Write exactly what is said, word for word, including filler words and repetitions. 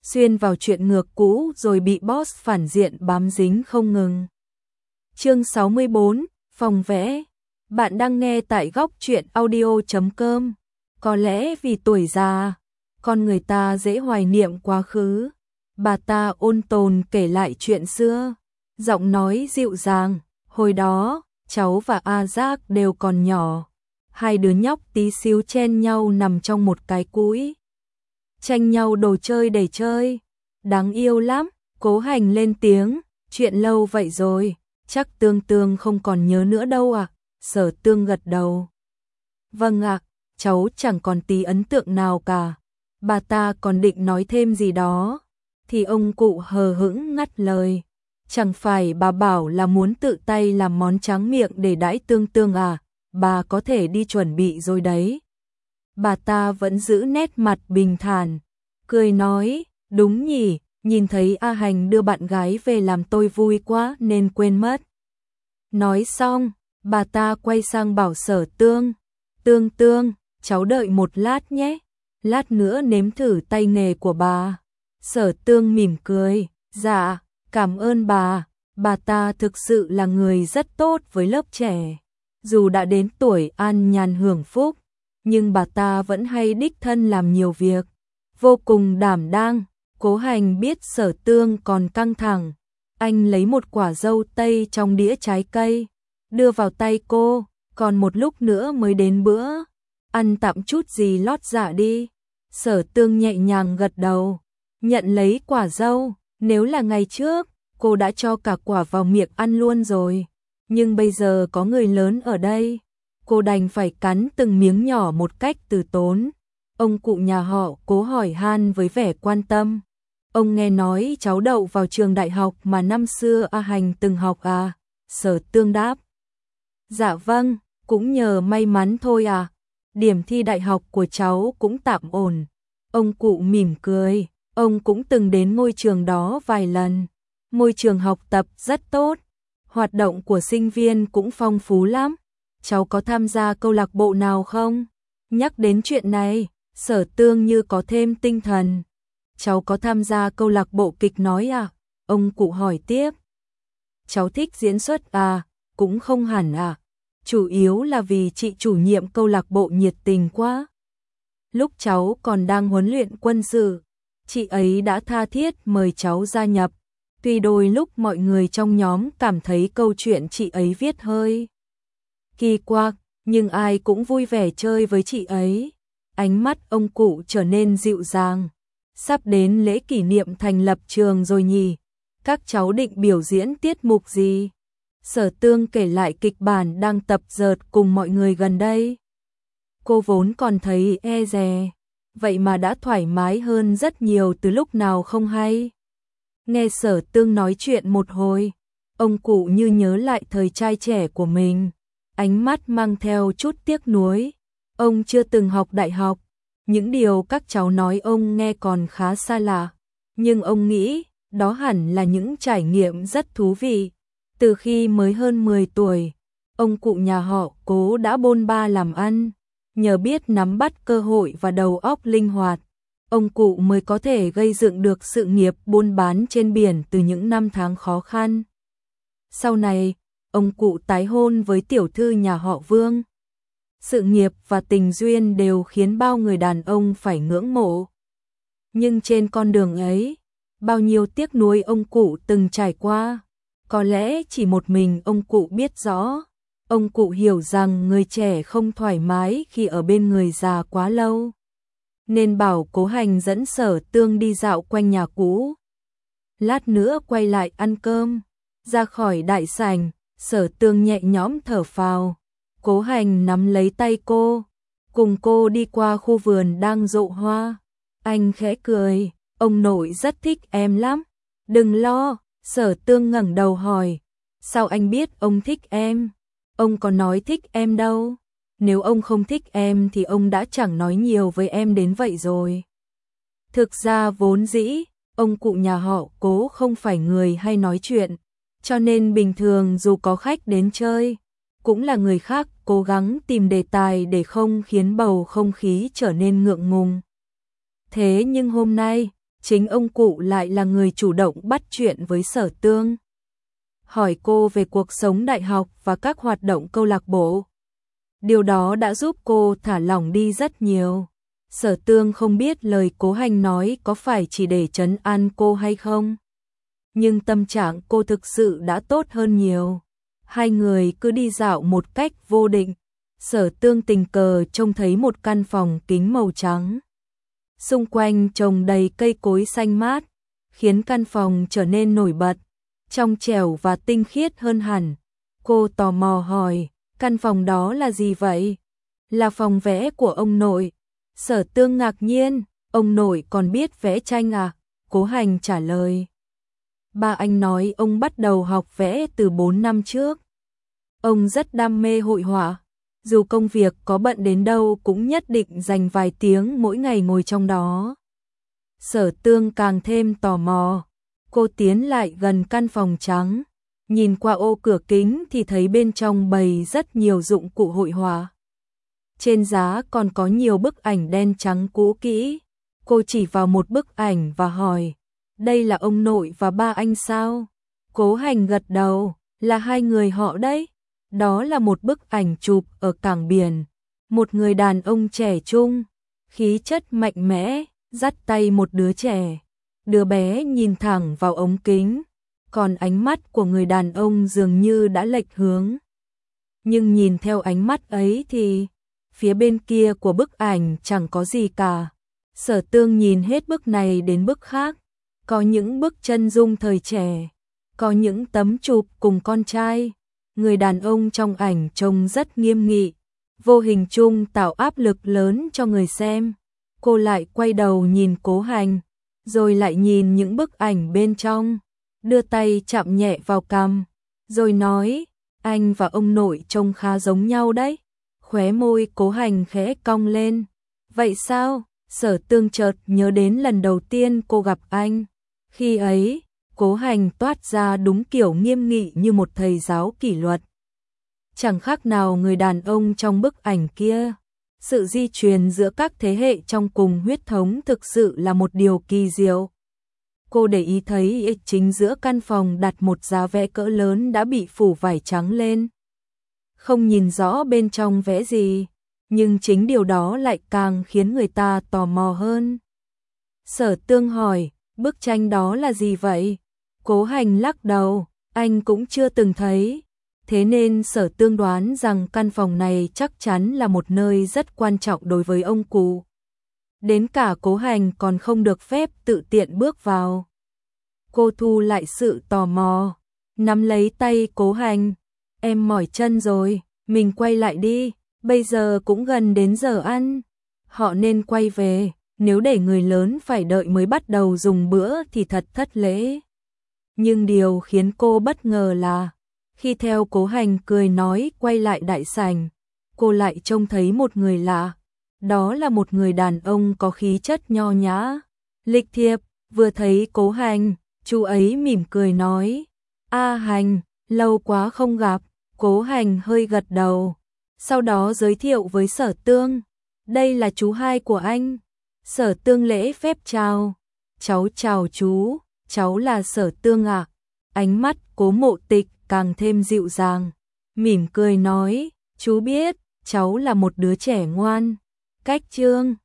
xuyên vào chuyện ngược cũ rồi bị boss phản diện bám dính không ngừng. Chương sáu mươi bốn, phòng vẽ. Bạn đang nghe tại góc truyện audio chấm com. Có lẽ vì tuổi già, con người ta dễ hoài niệm quá khứ. Bà ta ôn tồn kể lại chuyện xưa, giọng nói dịu dàng. Hồi đó, cháu và A Giác đều còn nhỏ. Hai đứa nhóc tí xíu chen nhau nằm trong một cái cũi, tranh nhau đồ chơi để chơi. Đáng yêu lắm. Cố Hành lên tiếng. Chuyện lâu vậy rồi, chắc Tương Tương không còn nhớ nữa đâu à? Sở Tương gật đầu. Vâng ạ, cháu chẳng còn tí ấn tượng nào cả. Bà ta còn định nói thêm gì đó, thì ông cụ hờ hững ngắt lời. Chẳng phải bà bảo là muốn tự tay làm món tráng miệng để đãi Tương Tương à? Bà có thể đi chuẩn bị rồi đấy. Bà ta vẫn giữ nét mặt bình thản, cười nói, đúng nhỉ, nhìn thấy A Hành đưa bạn gái về làm tôi vui quá nên quên mất. Nói xong, bà ta quay sang bảo Sở Tương, Tương Tương, cháu đợi một lát nhé, lát nữa nếm thử tay nghề của bà. Sở Tương mỉm cười, dạ, cảm ơn bà, bà ta thực sự là người rất tốt với lớp trẻ. Dù đã đến tuổi an nhàn hưởng phúc, nhưng bà ta vẫn hay đích thân làm nhiều việc, vô cùng đảm đang. Cố Hành biết Sở Tương còn căng thẳng, anh lấy một quả dâu tây trong đĩa trái cây, đưa vào tay cô, còn một lúc nữa mới đến bữa, ăn tạm chút gì lót dạ đi. Sở Tương nhẹ nhàng gật đầu, nhận lấy quả dâu. Nếu là ngày trước, cô đã cho cả quả vào miệng ăn luôn rồi, nhưng bây giờ có người lớn ở đây, cô đành phải cắn từng miếng nhỏ một cách từ tốn. Ông cụ nhà họ Cố hỏi han với vẻ quan tâm. Ông nghe nói cháu đậu vào trường đại học mà năm xưa A Hành từng học à? Sở Tương đáp. Dạ vâng, cũng nhờ may mắn thôi à. Điểm thi đại học của cháu cũng tạm ổn. Ông cụ mỉm cười, ông cũng từng đến ngôi trường đó vài lần. Môi trường học tập rất tốt, hoạt động của sinh viên cũng phong phú lắm. Cháu có tham gia câu lạc bộ nào không? Nhắc đến chuyện này, Sở Tương như có thêm tinh thần. Cháu có tham gia câu lạc bộ kịch nói à? Ông cụ hỏi tiếp. Cháu thích diễn xuất à? Cũng không hẳn à. Chủ yếu là vì chị chủ nhiệm câu lạc bộ nhiệt tình quá. Lúc cháu còn đang huấn luyện quân sự, chị ấy đã tha thiết mời cháu gia nhập. Tuy đôi lúc mọi người trong nhóm cảm thấy câu chuyện chị ấy viết hơi kỳ quặc, nhưng ai cũng vui vẻ chơi với chị ấy. Ánh mắt ông cụ trở nên dịu dàng. Sắp đến lễ kỷ niệm thành lập trường rồi nhỉ? Các cháu định biểu diễn tiết mục gì? Sở Tương kể lại kịch bản đang tập dượt cùng mọi người gần đây. Cô vốn còn thấy e dè, vậy mà đã thoải mái hơn rất nhiều từ lúc nào không hay. Nghe Sở Tương nói chuyện một hồi, ông cụ như nhớ lại thời trai trẻ của mình, ánh mắt mang theo chút tiếc nuối. Ông chưa từng học đại học, những điều các cháu nói ông nghe còn khá xa lạ, nhưng ông nghĩ đó hẳn là những trải nghiệm rất thú vị. Từ khi mới hơn mười tuổi, ông cụ nhà họ Cố đã bôn ba làm ăn, nhờ biết nắm bắt cơ hội và đầu óc linh hoạt, ông cụ mới có thể gây dựng được sự nghiệp buôn bán trên biển từ những năm tháng khó khăn. Sau này, ông cụ tái hôn với tiểu thư nhà họ Vương. Sự nghiệp và tình duyên đều khiến bao người đàn ông phải ngưỡng mộ. Nhưng trên con đường ấy, bao nhiêu tiếc nuối ông cụ từng trải qua, có lẽ chỉ một mình ông cụ biết rõ. Ông cụ hiểu rằng người trẻ không thoải mái khi ở bên người già quá lâu, nên bảo Cố Hành dẫn Sở Tương đi dạo quanh nhà cũ. Lát nữa quay lại ăn cơm. Ra khỏi đại sảnh, Sở Tương nhẹ nhõm thở phào. Cố Hành nắm lấy tay cô, cùng cô đi qua khu vườn đang rộ hoa. Anh khẽ cười, ông nội rất thích em lắm. Đừng lo. Sở Tương ngẩng đầu hỏi, sao anh biết ông thích em? Ông có nói thích em đâu. Nếu ông không thích em thì ông đã chẳng nói nhiều với em đến vậy rồi. Thực ra vốn dĩ, ông cụ nhà họ Cố không phải người hay nói chuyện, cho nên bình thường dù có khách đến chơi, cũng là người khác cố gắng tìm đề tài để không khiến bầu không khí trở nên ngượng ngùng. Thế nhưng hôm nay, chính ông cụ lại là người chủ động bắt chuyện với Sở Tương. Hỏi cô về cuộc sống đại học và các hoạt động câu lạc bộ. Điều đó đã giúp cô thả lỏng đi rất nhiều. Sở Tương không biết lời Cố Hành nói có phải chỉ để trấn an cô hay không. Nhưng tâm trạng cô thực sự đã tốt hơn nhiều. Hai người cứ đi dạo một cách vô định. Sở Tương tình cờ trông thấy một căn phòng kính màu trắng. Xung quanh trồng đầy cây cối xanh mát, khiến căn phòng trở nên nổi bật, trong trẻo và tinh khiết hơn hẳn. Cô tò mò hỏi, căn phòng đó là gì vậy? Là phòng vẽ của ông nội. Sở Tương ngạc nhiên, ông nội còn biết vẽ tranh à? Cố Hành trả lời. Ba anh nói ông bắt đầu học vẽ từ bốn năm trước. Ông rất đam mê hội họa. Dù công việc có bận đến đâu cũng nhất định dành vài tiếng mỗi ngày ngồi trong đó. Sở Tương càng thêm tò mò. Cô tiến lại gần căn phòng trắng. Nhìn qua ô cửa kính thì thấy bên trong bày rất nhiều dụng cụ hội họa. Trên giá còn có nhiều bức ảnh đen trắng cũ kỹ. Cô chỉ vào một bức ảnh và hỏi, đây là ông nội và ba anh sao? Cố Hành gật đầu, là hai người họ đấy. Đó là một bức ảnh chụp ở cảng biển. Một người đàn ông trẻ trung, khí chất mạnh mẽ, dắt tay một đứa trẻ. Đứa bé nhìn thẳng vào ống kính, còn ánh mắt của người đàn ông dường như đã lệch hướng. Nhưng nhìn theo ánh mắt ấy thì phía bên kia của bức ảnh chẳng có gì cả. Sở Tương nhìn hết bức này đến bức khác. Có những bức chân dung thời trẻ, có những tấm chụp cùng con trai. Người đàn ông trong ảnh trông rất nghiêm nghị, vô hình chung tạo áp lực lớn cho người xem. Cô lại quay đầu nhìn Cố Hành, rồi lại nhìn những bức ảnh bên trong, đưa tay chạm nhẹ vào cằm, rồi nói, anh và ông nội trông khá giống nhau đấy. Khóe môi Cố Hành khẽ cong lên. Vậy sao? Sở Tương chợt nhớ đến lần đầu tiên cô gặp anh. Khi ấy, Cố Hành toát ra đúng kiểu nghiêm nghị như một thầy giáo kỷ luật. Chẳng khác nào người đàn ông trong bức ảnh kia. Sự di truyền giữa các thế hệ trong cùng huyết thống thực sự là một điều kỳ diệu. Cô để ý thấy chính giữa căn phòng đặt một giá vẽ cỡ lớn đã bị phủ vải trắng lên. Không nhìn rõ bên trong vẽ gì, nhưng chính điều đó lại càng khiến người ta tò mò hơn. Sở Tương hỏi, bức tranh đó là gì vậy? Cố Hành lắc đầu, anh cũng chưa từng thấy. Thế nên Sở Tương đoán rằng căn phòng này chắc chắn là một nơi rất quan trọng đối với ông cụ. Đến cả Cố Hành còn không được phép tự tiện bước vào. Cô thu lại sự tò mò, nắm lấy tay Cố Hành. Em mỏi chân rồi, mình quay lại đi, bây giờ cũng gần đến giờ ăn. Họ nên quay về, nếu để người lớn phải đợi mới bắt đầu dùng bữa thì thật thất lễ. Nhưng điều khiến cô bất ngờ là, khi theo Cố Hành cười nói quay lại đại sảnh, cô lại trông thấy một người lạ. Đó là một người đàn ông có khí chất nho nhã, lịch thiệp. Vừa thấy Cố Hành, chú ấy mỉm cười nói, A Hành, lâu quá không gặp. Cố Hành hơi gật đầu, sau đó giới thiệu với Sở Tương, đây là chú hai của anh. Sở Tương lễ phép chào, cháu chào chú, cháu là Sở Tương ạ. Ánh mắt Cố Mộ Tịch càng thêm dịu dàng, mỉm cười nói, chú biết, cháu là một đứa trẻ ngoan, cách chương.